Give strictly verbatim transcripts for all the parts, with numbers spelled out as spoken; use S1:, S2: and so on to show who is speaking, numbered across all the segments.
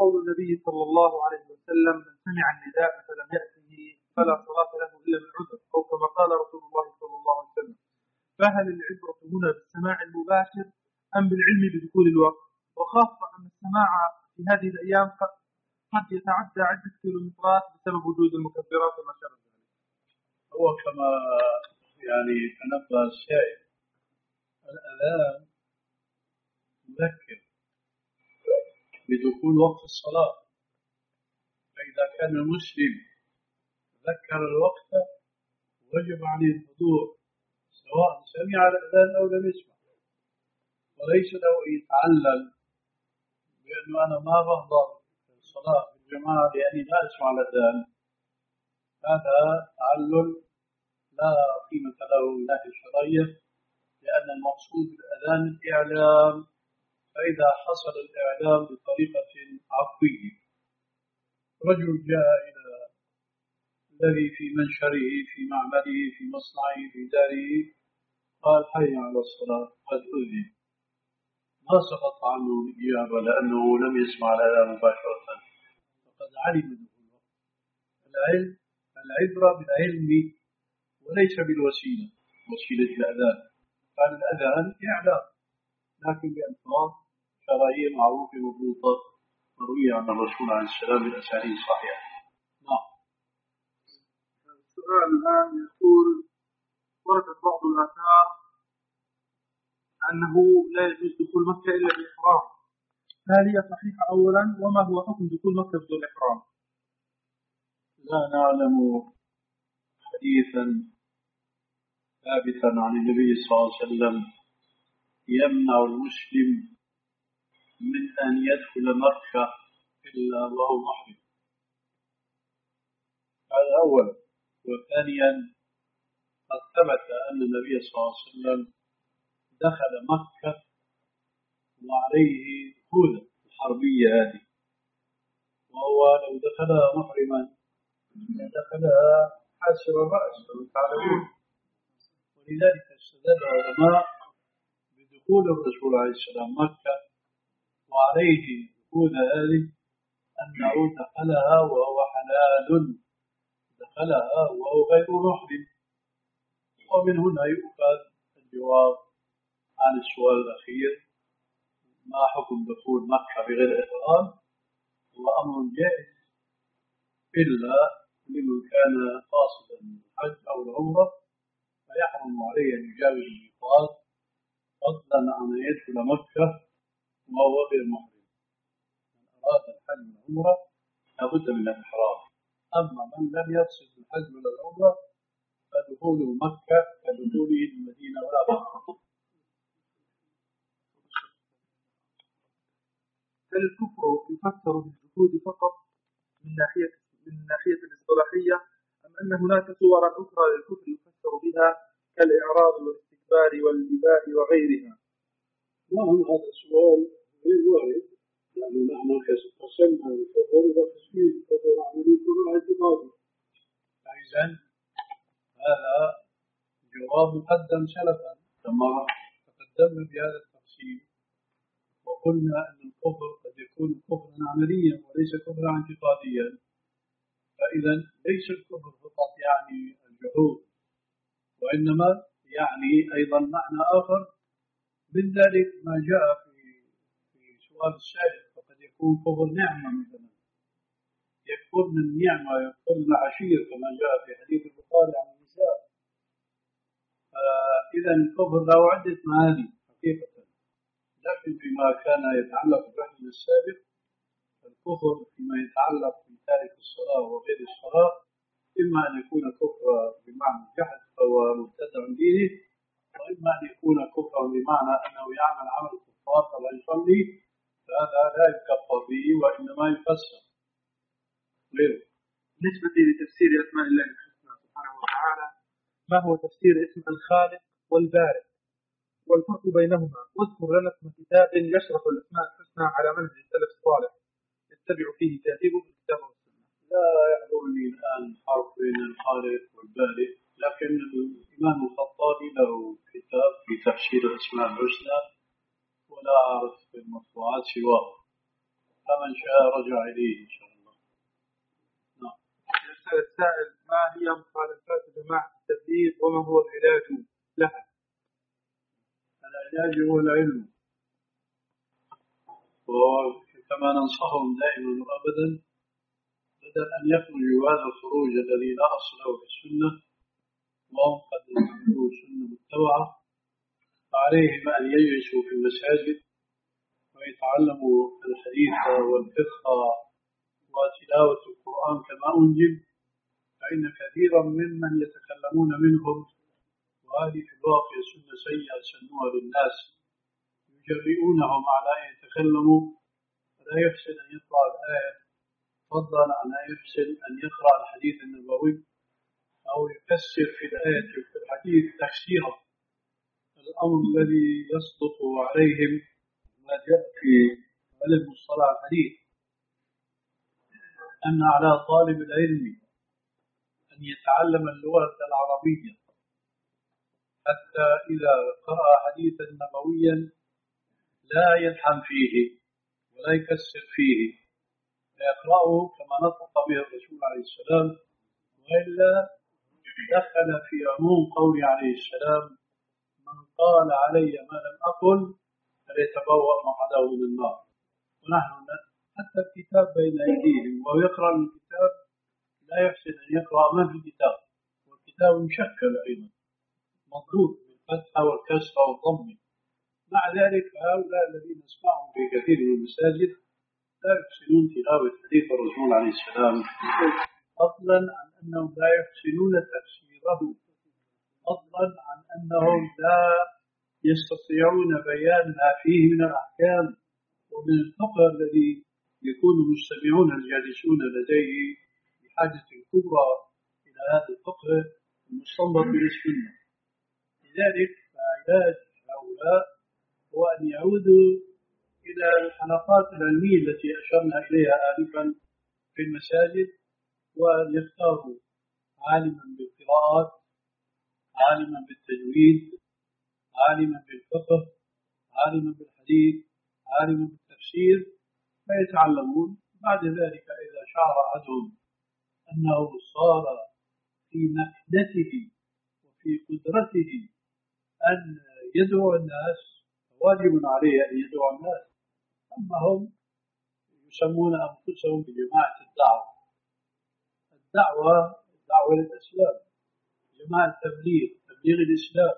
S1: قول النبي صلى الله عليه وسلم: من سمع النداء فلم يأته فلا صلاة له إلا بالعذر، أو كما قال رسول الله صلى الله عليه وسلم. فهل العبرة هنا بالسماع المباشر أم بالعلم بدخول الوقت؟ وخاصة أن السماع في هذه الأيام قد يتعدى عدة كيلومترات بسبب وجود المكبرات وما شابه ذلك.
S2: هو كما يعني تنبه الشيء، الأذان مذكر بدخول وقت الصلاة، فإذا كان المسلم ذكر الوقت وجب عليه الحضور سواء سمع الأذان أو لم يسمع، وليس له أن يتعلل بأنه أنا ما بحضر الصلاة بالجماعة لأني لا أسمع الأذان. هذا تعلل لا قيمة له من ناحية الشرعية، لأن المقصود بالأذان الإعلام، فإذا حصل الإعلام بطريقة عفوية، رجل جاء إلى الذي في منشره في معمله في مصنعه في داره قال: حي على الصلاة، قد أذن، ما سقط عنه الإجابة لأنه لم يسمع الأذان مباشرة، فقد علم الوقت. العلم العبرة بالعلم وليس بالوسيلة، وسيلة الأذان. قال الأذان إعلام لكن بألفاظ شرعية معروفة مضبوطة مروية عن الرسول عليه السلام بالأسانيد الصحيحة. نعم.
S1: السؤال الآن يقول: وردت بعض الآثار أنه لا يجوز دخول مكة إلا بالإحرام، هل هي صحيحة أولا؟ وما هو حكم دخول مكة بدون إحرام؟
S2: لا نعلم حديثا ثابتا عن النبي صلى الله عليه وسلم يمنع المسلم من أن يدخل مكة إلا وهو محرم. هذا أولا. وثانيا، قد ثبت أن النبي صلى الله عليه وسلم دخل مكة وعليه هودة الحربية هذه، وهو لو دخلها محرما دخلها حاسر الرأس كما تعلمون. ولذلك استدل العلماء بدخول الرسول عليه السلام مكة وعليه هودة هذه أنه دخلها وهو حلال، دخلها وهو غير محرم. ومن هنا يؤخذ الجواب عن السؤال الأخير: ما حكم دخول مكة بغير إحرام؟ هو أمر جائز إلا لمن كان قاصدا الحج أو العمرة، فيحرم عليه أن يجاوز الميقات فضلا عن أن يدخل مكة وهو غير محرم. من أراد الحج والعمرة لابد من الإحرام. أما من لم يقصد الحج ولا العمرة فدخوله مكة كدخوله المدينة ولا بأس.
S1: هل الكفر يفسر بالجحود فقط من ناحية من ناحية الاصطلاحية، أم أن هناك صورا أخرى للكفر يفسر بها كالإعراض والاستكبار والإباء وغيرها؟
S2: نعم، هذا السؤال غير وارد. يعني نحن قسمنا الكفر إلى قسمين: كفر عملي وكفر اعتقادي. فإذا هذا جواب مقدم سلفا كما تقدمنا بهذا التقسيم، وقلنا أن الكفر قد يكون كفرا عمليا وليس كفرا اعتقاديا. فإذا ليس الكفر فقط يعني الجحود، وإنما يعني أيضا معنى آخر من ذلك ما جاء في في سؤال السائل. فقد يكون كفر نعمة، مثلا يكفر من النعمة، يكفر من العشير كما جاء في حديث البخاري عن النساء. إذا الكفر له عدة معاني حقيقة. لكن فيما كان يتعلق بالرحم السابق، الكفر فيما يتعلق بتارك الصلاة وغير الصلاة إما أن يكون كفرا بمعنى الجحد فهو مبتدع دينه، وإما أن يكون كفرا بمعنى أنه يعمل عمل الكفار فلا يصلي، فهذا لا يكفر به وإنما يفسر غيره.
S1: بالنسبة لتفسير أسماء الله الحسنى سبحانه وتعالى، ما هو تفسير اسم الخالق والبارئ والفرق بينهما؟ واذكر لنا اسم كتاب يشرح الأسماء الحسنى على منهج السلف الصالح يتبع فيه تهذيب الكتاب والسنة.
S2: لا يحضرني الآن فرق بين الخالق والبارئ، لكن الإمام الخطابي له كتاب في تفسير الأسماء الحسنى ولا أعرف في المطبوعات سواه. فمن شاء رجع إليه إن شاء الله. نعم.
S1: يسأل السائل: ما هي مخالفات جماعة التبليغ وما هو العلاج لها؟
S2: العلاج هو العلم، وكما ننصحهم دائما وأبدا بدل أن يخرجوا هذا الخروج الذي لا أصل له في السنة وهم قد يعملوا سنة متبعة، فعليهم أن يجلسوا في المساجد ويتعلموا الحديث والفقه وتلاوة القرآن كما أنزل، فإن كثيرا ممن يتكلمون منهم وهذه في الواقع سنة سيئة سنوها للناس يجرئونهم على أن يتكلموا، فلا يحسن أن يقرأ الآية فضلا عن أن يحسن أن يقرأ الحديث النبوي أو يفسر في الآية في الحديث تفسيرا. الأمر الذي يصدق عليهم ما جاء في علم مصطلح الحديث أن على طالب العلم أن يتعلم اللغة العربية حتى إذا قرأ حديثا نبويا لا يلحن فيه ولا يكسر فيه، فيقرأه كما نطق به الرسول عليه السلام، وإلا دخل في عموم قوله عليه السلام: من قال علي ما لم أقل فليتبوأ مقعده من النار. ونحن حتى الكتاب بين أيديهم وهو يقرأ الكتاب لا يحسن أن يقرأ ما في الكتاب، والكتاب مشكل أيضا مضبوط بالفتحة والكسرة والضم. مع ذلك هؤلاء الذين نسمعهم في كثير من المساجد لا يحسنون تلاوة حديث الرسول عليه السلام، فضلا عن أنهم لا يحسنون تفسيره، فضلا عن أنهم لا يستطيعون بيان ما فيه من الأحكام ومن الفقه الذي يكون المستمعون الجالسون لديه بحاجة كبرى إلى هذا الفقه المستنبط من السنة. لذلك فعلاج هؤلاء هو أن يعودوا إلى الحلقات العلمية التي أشرنا إليها آنفا في المساجد، وأن يختاروا عالما بالقراءات، عالما بالتجويد، عالما بالفقه، عالما بالحديث، عالما بالتفسير، فيتعلمون. بعد ذلك إذا شعر أحدهم أنه صار في مكنته وفي قدرته أن يدعو الناس واجب عليه أن يدعو الناس. أما هم يسمون أنفسهم بجماعة الدعوة، الدعوة الدعوة للإسلام، جماعة التبليغ، تبليغ الإسلام.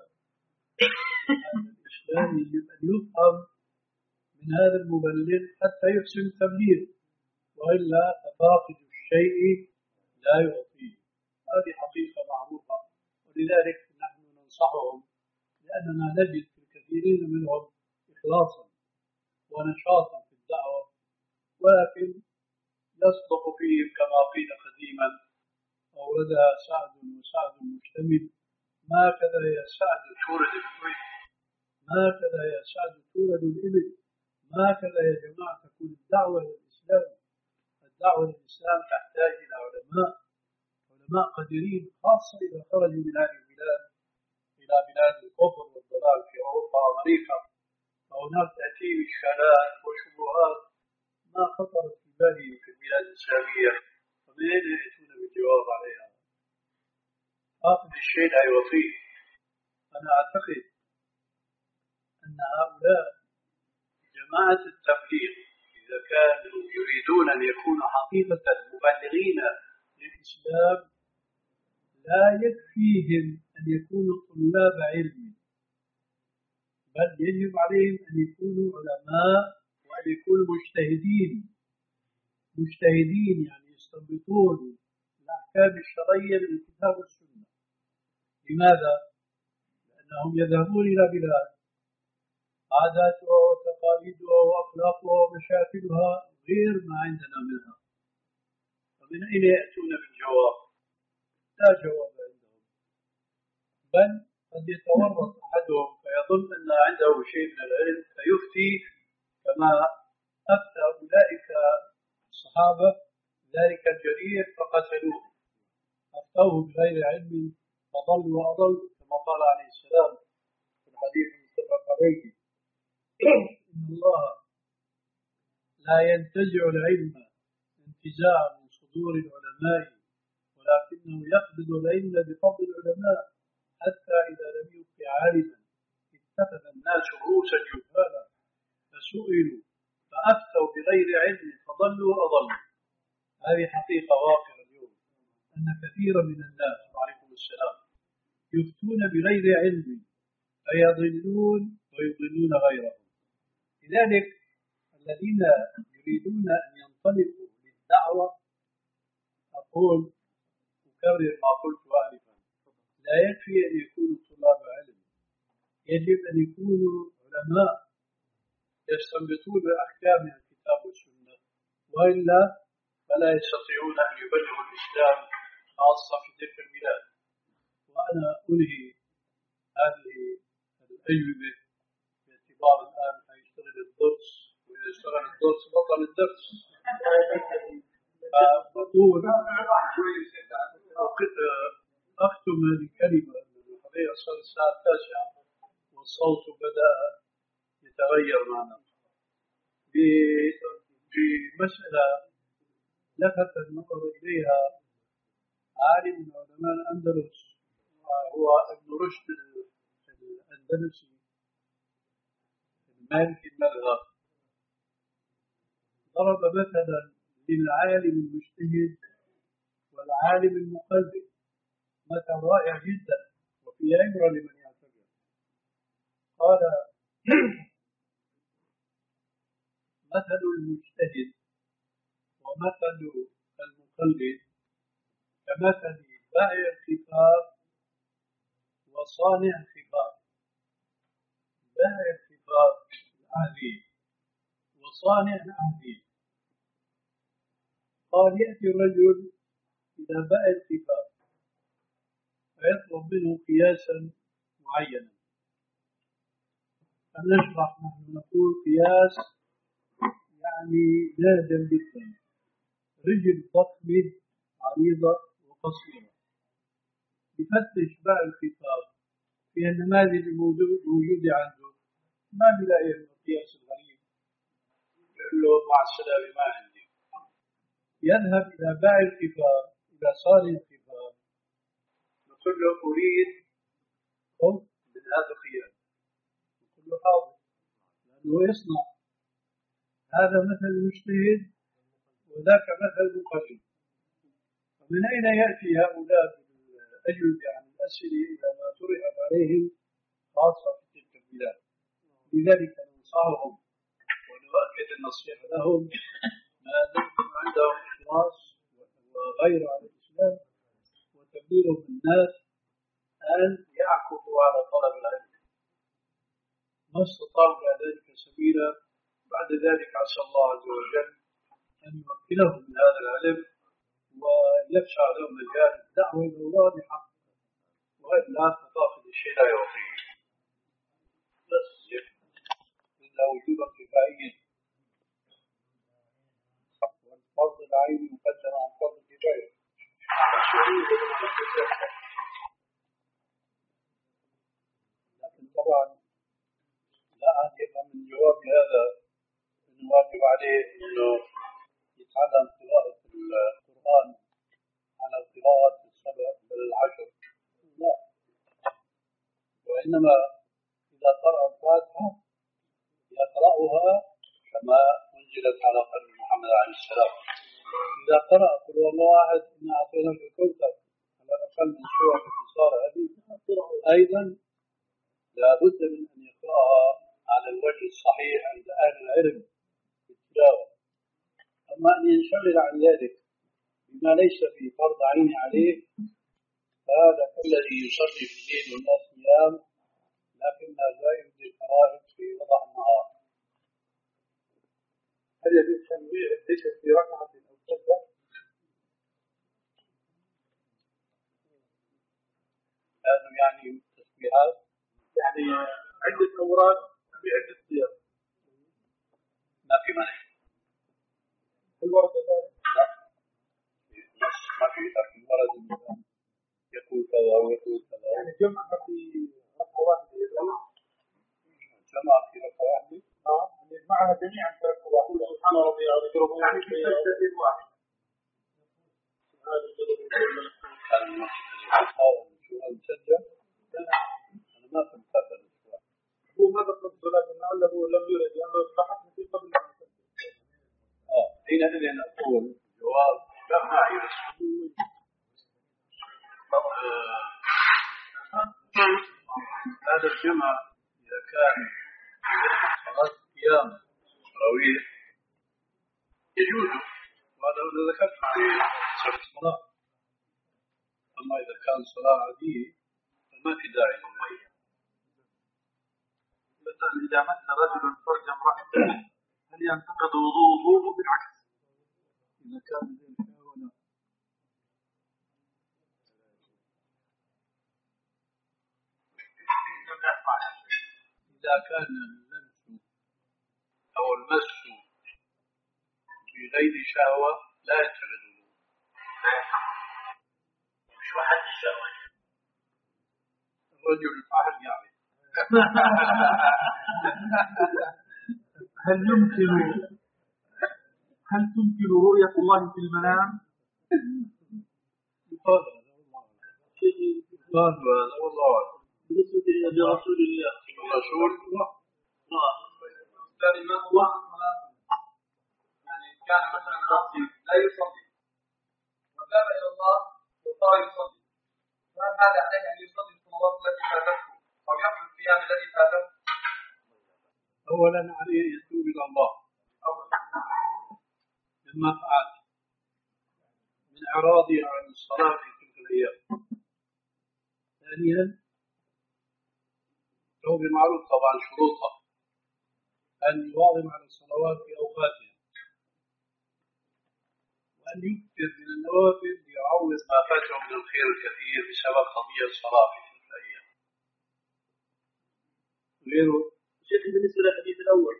S2: الإسلام يجب أن يفهم من هذا المبلغ حتى يحسن التبليغ، وإلا فاقد الشيء لا يعطيه. هذه حقيقة معروفة، ولذلك نحن ننصحهم لأننا نجد في الكثيرين منهم إخلاصا ونشاطا في الدعوة، ولكن يصدق فيهم كما قيل قديما: أوردها سعد وسعد مجتمل، ما كذا يا سعد تورد الإبل، ما كذا يا سعد تورد الإبل، ما كذا يا جماعة تكون الدعوة للإسلام. الدعوة للإسلام تحتاج إلى علماء، علماء قديرين، خاصة إذا خرجوا من هذه البلاد إلى بلاد الكفر والضلال في أوروبا وأمريكا، فهناك تأتيهم إشكالات وشبهات ما خطرت في بالي في البلاد الإسلامية، فمن أين يأتون بالجواب عليها؟ فاقد الشيء لا يعطيه. أنا أعتقد أن هؤلاء جماعة التبليغ إذا كانوا يريدون أن يكونوا حقيقة مبلغين للإسلام لا يكفيهم أن يكونوا طلاب علم، بل يجب عليهم أن يكونوا علماء وأن يكونوا مجتهدين. مجتهدين يعني يستنبطون الأحكام الشرعية من الكتاب والسنة. لماذا؟ لأنهم يذهبون إلى بلاد عاداتها وتقاليدها وأخلاقها ومشاكلها غير ما عندنا منها، فمن أين يأتون بالجواب؟ لا جواب عندهم، بل قد يتورط أحدهم فيظن أن عنده شيء من العلم فيفتي كما أفتى أولئك الصحابة ذلك الجرير فقتلوه، أفتوه بغير علم فضل وأضل، كما قال عليه السلام في الحديث المتفق عليه: إن الله لا ينتزع العلم انتزاعا من صدور العلماء، ولكنه يقبض العلم بفضل العلماء، حتى إذا لم يبق عالما اتخذ الناس رؤوسا جهالا فسئلوا فأفتوا بغير علم فضلوا وأضلوا. هذه حقيقة واقعة اليوم، أن كثيرا من الناس وعليكم السلام يفتون بغير علم فيضلون ويضلون غيرهم. لذلك الذين يريدون أن ينطلقوا للدعوة، أقول أكرر ما قلت آنفا، لا يكفي أن يكونوا طلاب علم، يجب أن يكونوا علماء يستنبطون أحكام الكتاب والسنة، وإلا فلا يستطيعون أن يبلغوا الإسلام خاصة في تلك البلاد. وأنا أنهي هذه الأجوبة باعتبار الآن هيشتغل الدرس، وإذا اشتغل الدرس بطل الدرس. فأقول أختم هذه الكلمة الحقيقة صار الساعة التاسعة والصوت بدأ يتغير معنا بمسألة لفت النظر إليها عالم من علماء الأندلس هو ابن رشد الأندلسي المالكي المذهب. ضرب مثلا للعالم المجتهد والعالم المقلد مثل رائع جدا وفي عبرة لمن يعتبر. قال مثل المجتهد ومثل المقلد كمثل بائع الخفاف وصانع الخفاف. بائع الخفاف العهدي وصانع العهدي. قال يأتي الرجل إلى بائع الخفاف فيطلب منه قياسا معينا، فنشرح نحن نقول قياس يعني نادم جدا، رجل ضخمة عريضة وقصيرة. يفتش بائع الخفاف في النماذج الموجودة عنده، ما بيلاقي القياس الغريب، يقول له مع السلامة ما عندي. يذهب إلى بائع الخفاف إلى صانع الخفاف يقول له أريد خذ من هذا القياس، يقول له حاضر لأنه يصنع. هذا مثل المجتهد وذاك مثل المقلد. فمن أين يأتي هؤلاء بالأجوبة عن الأسئلة إلى ما طرحت عليهم خاصة في تلك البلاد؟ لذلك ننصحهم ونؤكد النصيحة لهم ما دمتم عندهم إخلاص وغير على الإسلام وتبليغ الناس أن يعكفوا على طلب العلم ما استطاعوا إلى ذلك سبيلا. بعد ذلك عسى الله عز وجل أن يمكنهم من هذا العلم ويفشع لهم مجال الدعوة إلى الله بحق، وإلا فتاخذ الشيء لا يعطيه. بس إلا وجوبا كفائيا، والفرض العين مقدم عن فرض الكفاية. لكن طبعا لا أحد يفهم من جواب هذا أنه واجب عليه أنه يتعلم قراءة القرآن على القراءات السبع بل العشر، لا، وإنما إذا قرأ الفاتحة يقرأها كما أنزلت على قلب محمد عليه السلام. إذا قرأ قل والله أحد إنا أعطيناك الكوثر على الأقل من سورة اختصار هذه أيضا لا بد من أن يقرأها على الوجه الصحيح عند أهل العلم في التلاوة. أما أن ينشغل عن ذلك بما ليس في فرض عين عليه فهذا كالذي يصلي في الليل والناس نيام لكن لا زائد للفرائض في وضع النهار.
S1: هل يجوز تنويع الذكر في ركعة أو سجدة؟
S2: هذا يعني تسبيحات،
S1: يعني عدة أوراد بعدة صيغ
S2: ما في مانع.
S1: هل ورد ذلك؟
S2: لا نص ما في، لكن ورد يقول كذا ويقول كذا.
S1: يعني جمعة في ركعة واحدة،
S2: جمعة في ركعة واحدة؟
S1: آه معها جميعا تركوا واحد.
S3: سبحان ربي العظيم.
S1: يعني في سجدة واحد.
S2: أنا ما فهمت هذا السؤال.
S1: هو ما ذكر الصلاة لعله لم يرد لأنه بحثنا في قبل أن
S2: آه حينئذ أقول جواب لا معي هذا الجمع إذا كان صلاة قيام تراويح يجوز، وهذا اللي ذكرت في صلاة الصلاة. أما إذا كان صلاة عادية فما في داعي للمية.
S1: مثلا إذا مس رجل فرج امرأته هل ينتقض وضوءه بالعكس؟
S2: إذا كان ذلك ولا إذا كان اللمس أو المس بغير شهوة لا ينتقض الوضوء.
S3: شو حد الشهوة؟
S2: الرجل الفاحل يعني
S1: هل يمكن هل تمكن رؤية الله في المنام؟
S2: يقال هذا والله هذا والله أعلم.
S3: بالنسبة لرسول الله
S2: الرسول الله
S1: يعني ما هو يعني كان مثلا عاصي لا يصلي وذهب إلى الله وصار يصلي، فهل هذا عليه أن يصلي الصلوات التي فاتته أو يقضي الصيام الذي فاته؟
S2: أولا عليه أن يتوب إلى الله مما فعل من إعراضه عن الصلاة في تلك الأيام. ثانيا له بمعروف طبعا شروطه أن يواظب على الصلوات في أوقاتها، وأن يكثر من النوافل ليعوض ما فاته من الخير الكثير بسبب قضية الصلاة في تلك الأيام. غيره
S3: شيخ بالنسبة للحديث الأول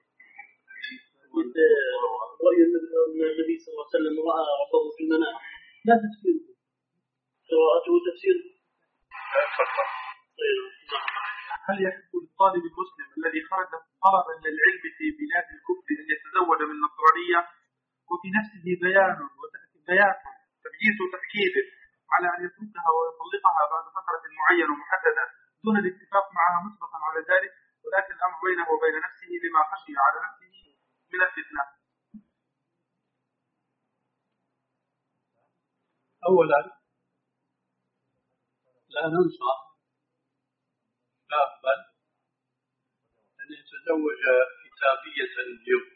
S3: رؤيا النبي صلى الله عليه وسلم رأى ربه في المنام لا تفسير قراءته تفسير.
S1: هل يحق للطالب المسلم الذي خرج طلبا للعلم في بلاد الكفر أن يتزوج من نصرانية وفي نفسه بيان بيان تبييت وتأكيد على أن يتركها ويطلقها بعد فترة معينة ومحددة دون الاتفاق معها مسبقا على ذلك، ولكن الأمر بينه وبين نفسه لما خشي على نفسه من الفتنة؟
S2: أولا لا ننصح شابا أن يتزوج كتابية اليوم،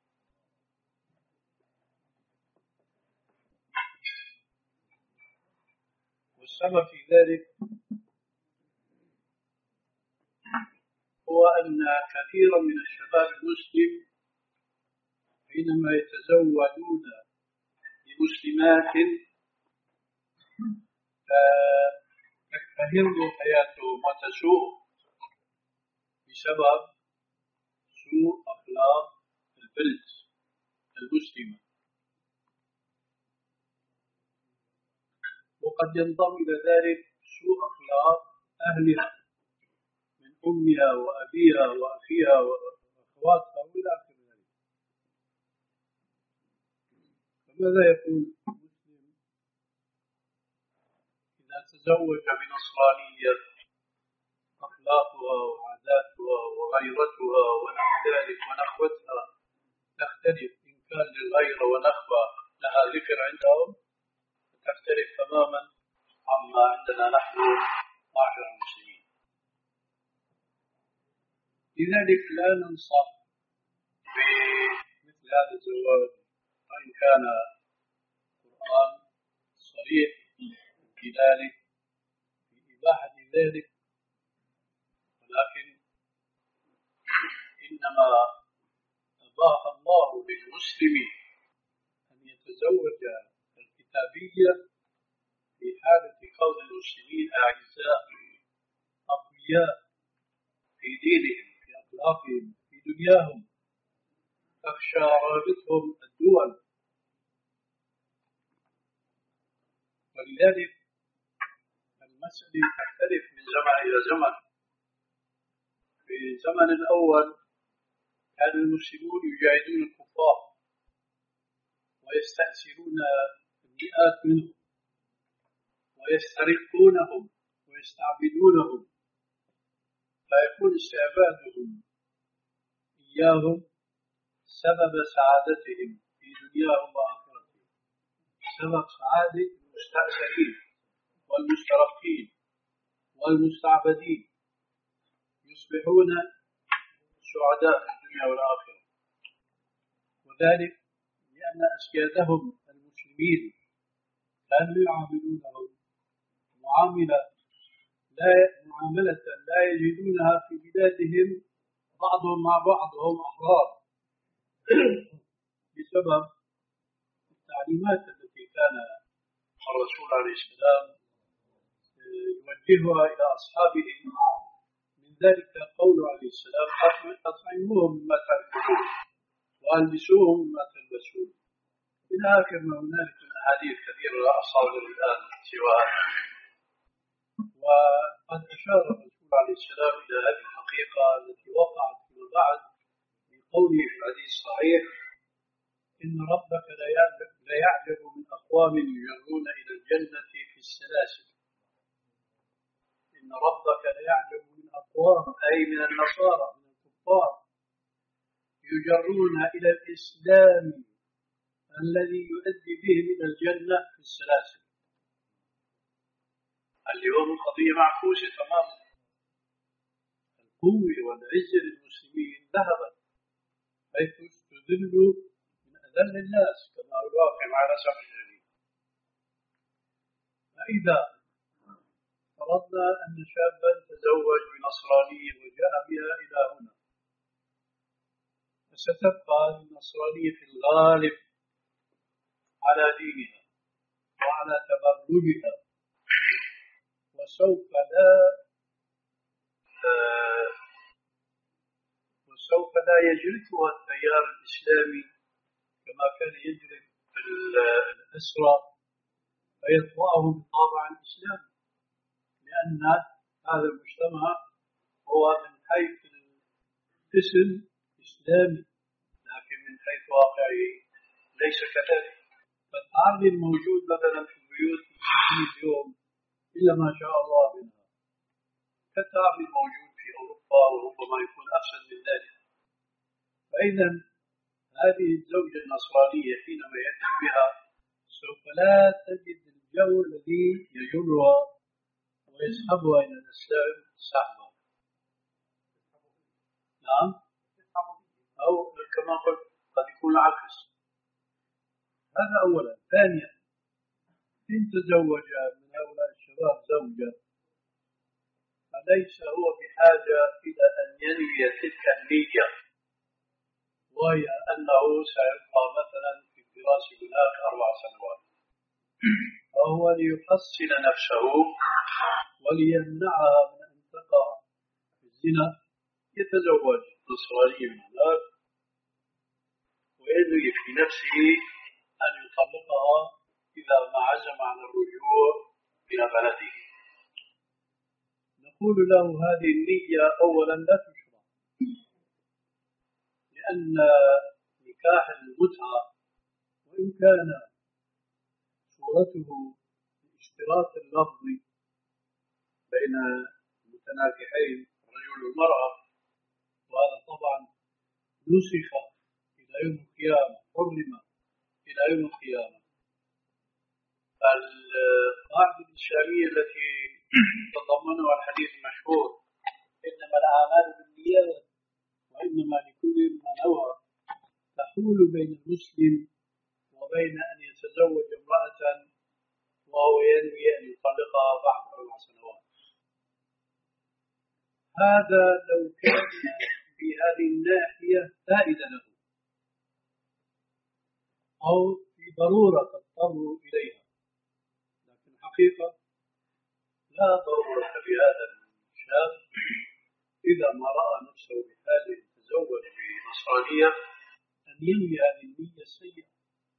S2: والسبب في ذلك هو أن كثيرا من الشباب المسلم حينما يتزوجون بمسلمات تكتهر حياتهم وتسوء بسبب سوء أخلاق البنت المسلمة، وقد ينضم إلى ذلك سوء أخلاق أهلها من أمها وأبيها وأخيها وأخواتها وإلى آخر ذلك. فماذا يقول المسلم إذا تزوج بنصرانية أخلاقها وعاداتها وغيرتها ونحو ذلك ونخوتها تختلف، إن كان للغيرة ونخوة لها ذكر عندهم تختلف تماما عما عندنا نحن معشر المسلمين. لذلك لا ننصح بمثل هذا الزواج وإن كان القرآن صريح في ذلك في إباحة ذلك، ولكن إنما أباح الله للمسلمين أن يتزوج الكتابية في حالة كون المسلمين أعزاء أقوياء في دينهم في أخلاقهم في دنياهم، تخشى رابطهم الدول. ولذلك المسألة تختلف من زمن إلى زمن. في الزمن الأول كان المسلمون يجاهدون الكفار ويستأسرون المئات منهم ويسترقونهم ويستعبدونهم، فيكون استعبادهم إياهم سبب سعادتهم في دنياهم وآخرتهم، سبب سعادة المستأسرين والمسترقين والمستعبدين، يصبحون سعداء في الدنيا والآخرة. وذلك لأن أسيادهم المسلمين كانوا يعاملونهم معاملة لا معاملة لا يجدونها في بلادهم بعضهم مع بعض وهم أحرار، بسبب التعليمات التي كان الرسول عليه السلام يوجهها إلى أصحابه. من ذلك قوله عليه السلام: أطعموهم مما تأكلون وألبسوهم مما تلبسون، إلى آخر ما هنالك من أحاديث كثيرة لا أصادر الآن سواها. وقد أشار الرسول عليه السلام إلى هذه الحقيقة التي وقعت فيما بعد بقوله في الحديث الصحيح: إن ربك لا يعجب من أقوام يجرون إلى الجنة في السلاسل. إن ربك لا يعجب من أقوام، أي من النصارى من الكفار، يجرون إلى الإسلام الذي يؤدي بهم إلى الجنة في السلاسل. اليوم القضية معكوسة تماما، القوة والعزة للمسلمين ذهبت، حيث استذلوا من أذل الناس كما هو الواقع مع الأسف الشديد. فإذا فرضنا أن شابا تزوج بنصرانية وجاء بها إلى هنا، فستبقى النصرانية في الغالب على دينها وعلى تبرجها، وسوف لا آه وسوف لا يجرفها التيار الإسلامي كما كان يجرف الأسرى فيطبعهم بطابع الإسلام، لأن هذا المجتمع هو من حيث الاسم إسلامي، لكن من حيث واقعه ليس كذلك. فالتعري الموجود مثلا في البيوت اليوم إلا ما شاء الله منها كالتعري الموجود في أوروبا، وربما يكون أفسد من ذلك. فإذا هذه الزوجة النصرانية حينما يأتي بها سوف لا تجد الجو الذي يجرها ويسحبها إلى الإسلام سحبا. نعم، أو كما قلت قد يكون العكس. هذا أولا. ثانيا، إن تزوج من هؤلاء الشباب زوجة فليس هو بحاجة إلى أن ينوي تلك النية، وهي أنه سيبقى مثلا في الدراسة هناك أربع سنوات، فهو ليحصن نفسه وليمنعها من أن تقع في الزنا يتزوج نصراني من هناك وينوي في نفسه أن يطلقها إذا ما عزم عن الرجوع إلى بلده. نقول له هذه النية أولا لا تشرع، لأن نكاح المتعة وإن كان صورته اشتراك اللفظ بين المتناكحين الرجل والمرأة، وهذا طبعا نسخ إلى يوم القيامة، حرم إلى يوم القيامة. القاعدة الإسلامية التي تضمنها الحديث المشهور إنما الأعمال بالنيات وإنما لكل ما نوى، تحول بين المسلم وبين أن يتزوج امرأة وهو ينوي أن يطلقها بعد أربع سنوات. هذا لو كان في هذه الناحية فائدة له أو في ضرورة تضطر إليها، لكن الحقيقة لا ضرورة بهذا الشاب إذا ما رأى نفسه بحاله يتزوج بنصرانية أن ينوي هذه النية السيئة.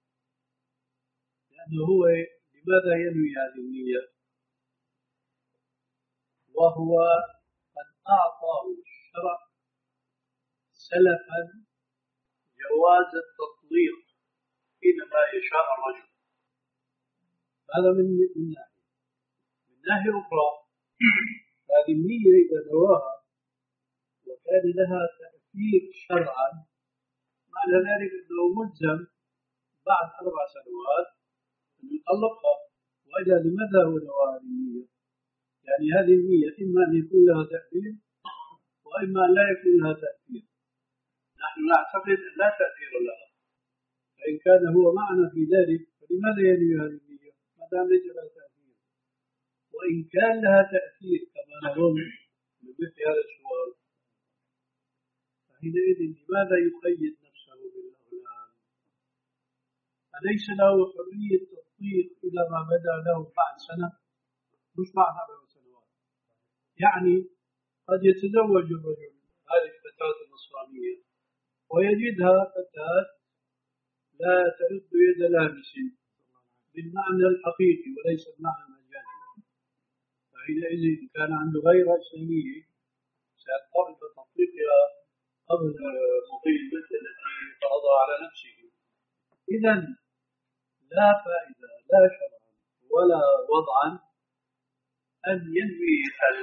S2: لأنه هو لماذا ينوي هذه النية وهو قد أعطاه الشرع سلفا جواز التطليق حينما يشاء الرجل. هذا من من ناحية. من ناحية أخرى هذه النية إذا نواها وكان لها تأثير شرعا معنى ذلك أنه ملزم بعد أربع سنوات أن يطلقها. وإذا لماذا هو نوى هذه النية؟ يعني هذه النية إما أن يكون لها تأثير وإما أن لا يكون لها تأثير. نحن نعتقد أن لا تأثير لها، فإن كان هو معنا في ذلك فلماذا ينوي هذه النية ما دام ليس لها تأثير؟ وإن كان لها تأثير كما نظن من مثل هذا السؤال فحينئذ لماذا يقيد نفسه بالأولاد؟ أليس له حرية تطبيق إلى ما بدا له بعد سنة مش بعد أربع سنوات؟ يعني قد يتزوج الرجل هذه الفتاة النصرانية ويجدها فتاة لا ترد يد لامس بالمعنى الحقيقي وليس المعنى المجازي، فحينئذ كان عنده غيرة إسلامية سيضطر بتطبيقها قبل مضي المدة التي فرضها على نفسه. إذا لا فائدة لا شرعا ولا وضعا أن ينوي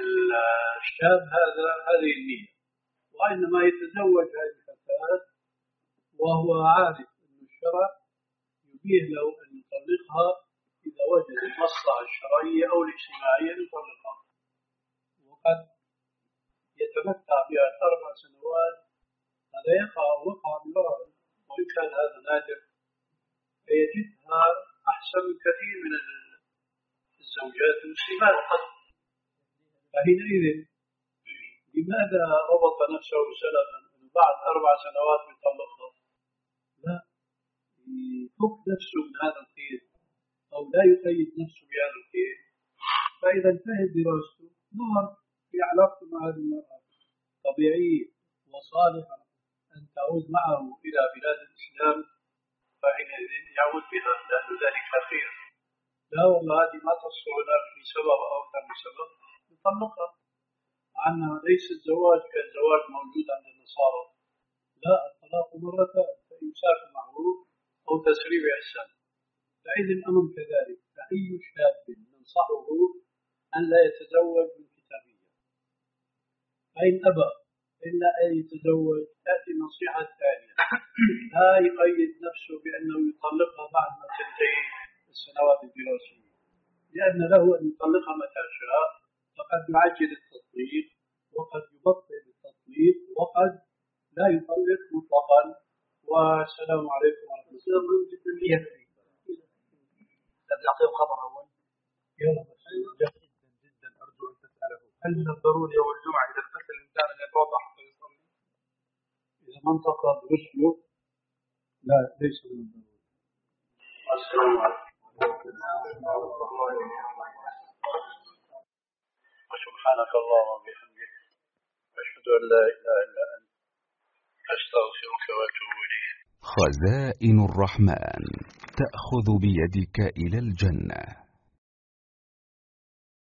S2: الشاب هذا هذه النية، وإنما يتزوج هذه الفتاة وهو عارف أن الشرع يبيه له أن يطلقها إذا وجد المصلحة الشرعية أو الاجتماعية أن يطلقها، وقد يتمتع بها أربع سنوات. هذا يقع وقع مرارا، وإن كان هذا نادر فيجدها أحسن من كثير من الزوجات المسلمات. فحينئذ لماذا ربط نفسه سلفا بعد أربع سنوات يطلقها؟ لا يفك نفسه من هذا القيد أو لا يقيد نفسه بهذا القيد. فإذا انتهت دراسته نظر في علاقته مع هذه المرأة طبيعية وصالحة أن تعود معه إلى بلاد الإسلام، فحينئذ يعود بها لأن ذلك خير. لا والله هذه ما تصل هناك في سبب أو أكثر من سبب يطلقها، عنها ليس الزواج كالزواج موجود عند النصارى، لا الطلاق مرتان، فإمساك معروف أو تسريب إحسان. فإذا الأمر كذلك، فأي شاب ننصحه أن لا يتزوج من كتابية، فإن أبى إلا أن يتزوج تأتي نصيحة ثانية لا يقيد نفسه بأنه يطلقها بعد ما تنتهي السنوات الدراسية، لأن له أن يطلقها متى شاء، فقد يعجل التطليق وقد يبطئ التطليق وقد لا يطلق مطلقا. والسلام عليكم ورحمة الله وبركاته.
S1: أعطيهم خبر أول. يلا جدا جدا أرجو أن تسأله هل من الضروري يوم الجمعة إذا اغتسل الإنسان أن يتوضأ حتى يصلي؟
S2: إذا ما انتقض غسله لا ليس من الضروري. السلام عليكم. وسبحانك اللهم وبحمدك أشهد أن لا إله إلا أنت أستغفرك وأتوب إليك.
S4: خزائن الرحمن تأخذ بيدك إلى الجنة.